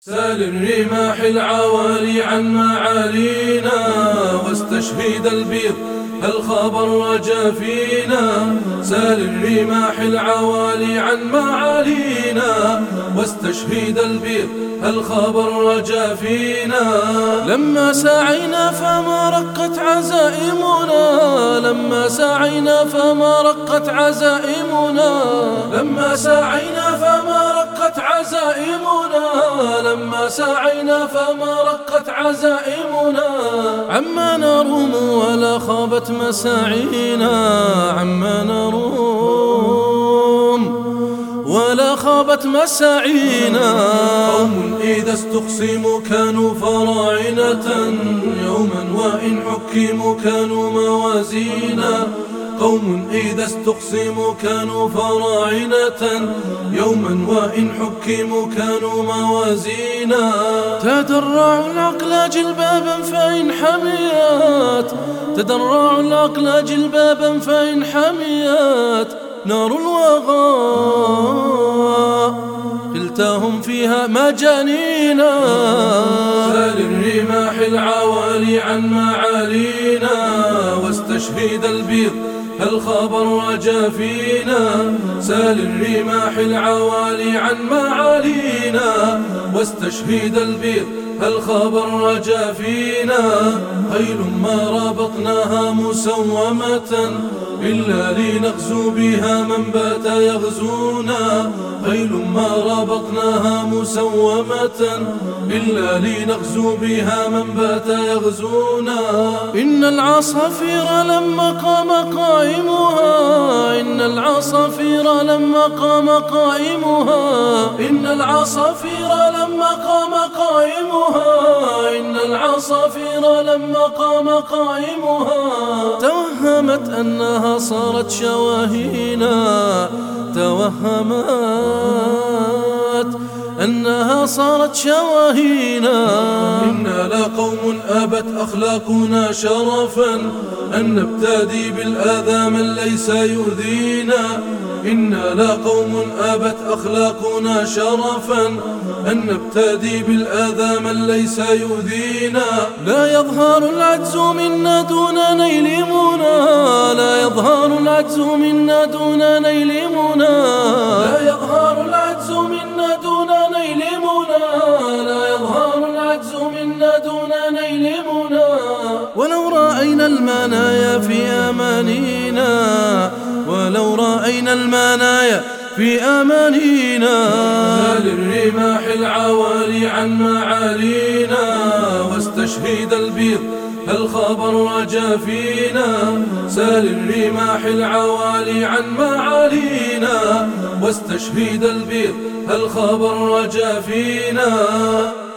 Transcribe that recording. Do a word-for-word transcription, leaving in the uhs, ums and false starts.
سال الرماح العوالي عن معالينا، واستشهد البيض الخبر رجا فينا. سال الرماح العوالي عن معالينا، واستشهد البيض الخبر رجا فينا. لما سعينا فما رقت عزائمنا، لما سعينا فما رقت عزائمنا، لما سعينا فما رقت عزائمنا، لما سعينا فما رقت عزائمنا. عما نروم ولا خابت مساعينا، عما نروم ولا خابت مساعينا. قوم إذا استقسموا كانوا فراعنة، يوما وإن حكموا كانوا موازينا. قوم إذا استقسموا كانوا فراعنة، يوما وإن حكموا كانوا موازينا. تدرعوا العقل جلبابا فإن حميات، تدرعوا العقل جلبابا فإن حميات. نار الوغى قلتهم فيها مجانينا. سال الرماح العوالي عن معالينا، واستشهد البيض الخبر رجا فينا. سال الرماح العوالي عن معالينا، واستشهد البيض الخبر رجا فينا. خيل ما رابطناها مسومة، إلا لنغزو بها من بات يغزونا. خيل ما رابطناها مسومة، إلا لنغزو بها من بات يغزونا. إن العصافير لما قام قائمها، إن العصافير لما قام قائمها، إن العصافير لما قام قائمها، إن العصافير لما قام قائمها. توهمت أنها صارت شواهينا، توهمت أنها صارت شواهينا. إنا لقوم أبت أخلاقنا شرفا، أن نبتدي بالأذى من ليس يؤذينا. إنا لقوم أبت أخلاقنا شرفا، أن نبتدي بالأذى من ليس يؤذينا. لا يظهر العجز منا دون نيل منى، لا يظهر العجز منا دون نيل منى، لا يظهر العجز منا دون نيل منى، لا يظهر العجز منا دون نيل منى. ولو رأينا المنايا في أمانينا، ولو رأينا المنايا في أمانينا. سال الرماح العوالي عن معالينا، واستشهد البيض الخبر رجا فينا. سال الرماح العوالي عن معالينا، واستشهد البيض الخبر رجا فينا.